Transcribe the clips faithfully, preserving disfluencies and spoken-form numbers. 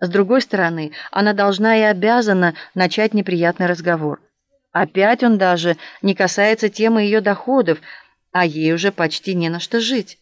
С другой стороны, она должна и обязана начать неприятный разговор. Опять он даже не касается темы ее доходов, а ей уже почти не на что жить.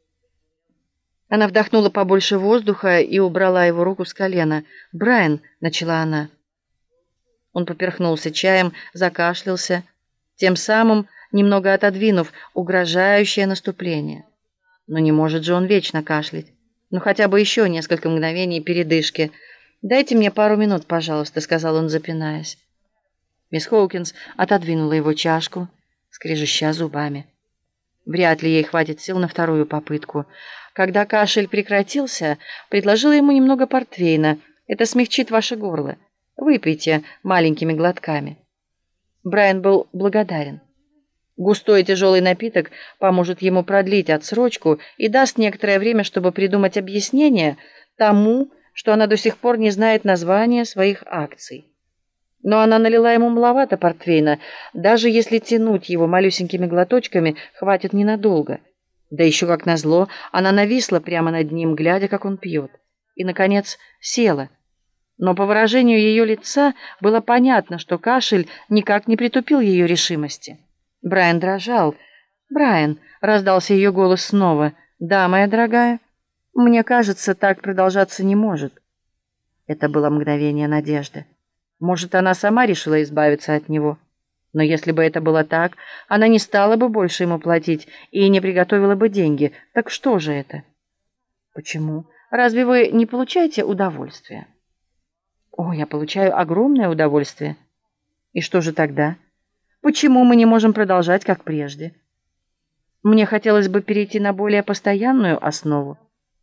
Она вдохнула побольше воздуха и убрала его руку с колена. «Брайан», — начала она. Он поперхнулся чаем, закашлялся, тем самым немного отодвинув угрожающее наступление. Но не может же он вечно кашлять. Ну, хотя бы еще несколько мгновений передышки. «Дайте мне пару минут, пожалуйста», — сказал он, запинаясь. Мисс Хоукинс отодвинула его чашку, скрежеща зубами. Вряд ли ей хватит сил на вторую попытку. Когда кашель прекратился, предложила ему немного портвейна. «Это смягчит ваше горло. Выпейте маленькими глотками». Брайан был благодарен. Густой и тяжелый напиток поможет ему продлить отсрочку и даст некоторое время, чтобы придумать объяснение тому, что она до сих пор не знает названия своих акций. Но она налила ему маловато портвейна, даже если тянуть его малюсенькими глоточками хватит ненадолго. Да еще, как назло, она нависла прямо над ним, глядя, как он пьет. И, наконец, села. Но по выражению ее лица было понятно, что кашель никак не притупил ее решимости. Брайан дрожал. «Брайан», — раздался ее голос снова. «Да, моя дорогая, мне кажется, так продолжаться не может». Это было мгновение надежды. Может, она сама решила избавиться от него. Но если бы это было так, она не стала бы больше ему платить и не приготовила бы деньги. Так что же это? Почему? Разве вы не получаете удовольствия? О, я получаю огромное удовольствие. И что же тогда? Почему мы не можем продолжать, как прежде? Мне хотелось бы перейти на более постоянную основу.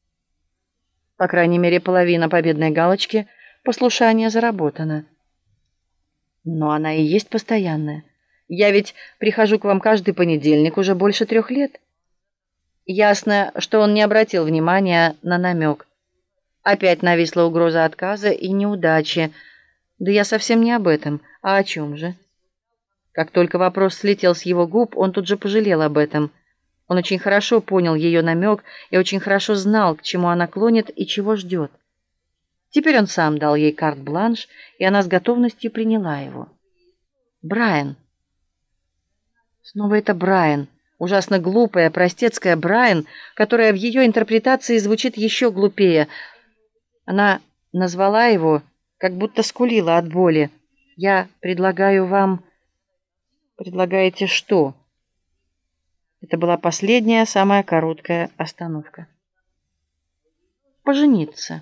По крайней мере, половина победной галочки послушания заработана. Но она и есть постоянная. Я ведь прихожу к вам каждый понедельник уже больше трех лет. Ясно, что он не обратил внимания на намек. Опять нависла угроза отказа и неудачи. Да я совсем не об этом. А о чем же? Как только вопрос слетел с его губ, он тут же пожалел об этом. Он очень хорошо понял ее намек и очень хорошо знал, к чему она клонит и чего ждет. Теперь он сам дал ей карт-бланш, и она с готовностью приняла его. Брайан. Снова это Брайан. Ужасно глупая, простецкая Брайан, которая в ее интерпретации звучит еще глупее. Она назвала его, как будто скулила от боли. «Я предлагаю вам...» «Предлагаете что?» Это была последняя, самая короткая остановка. «Пожениться».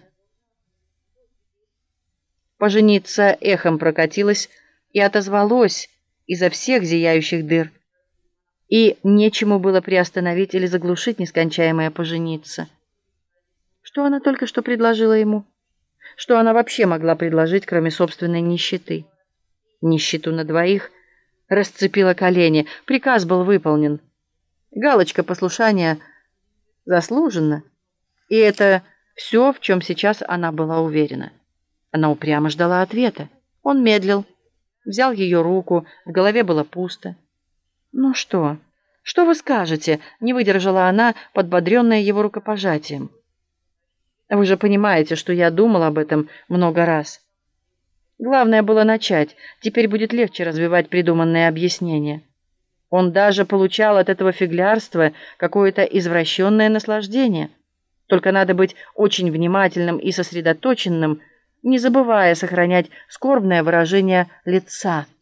«Пожениться» эхом прокатилось и отозвалось изо всех зияющих дыр. И нечему было приостановить или заглушить нескончаемое «пожениться». Что она только что предложила ему? Что она вообще могла предложить, кроме собственной нищеты? Нищету на двоих расцепила колени. Приказ был выполнен. Галочка послушания заслужена. И это все, в чем сейчас она была уверена. Она упрямо ждала ответа. Он медлил, взял ее руку, в голове было пусто. «Ну что? Что вы скажете?» — не выдержала она, подбодренная его рукопожатием. «Вы же понимаете, что я думал об этом много раз. Главное было начать. Теперь будет легче развивать придуманные объяснения». Он даже получал от этого фиглярства какое-то извращенное наслаждение. Только надо быть очень внимательным и сосредоточенным, не забывая сохранять скорбное выражение лица.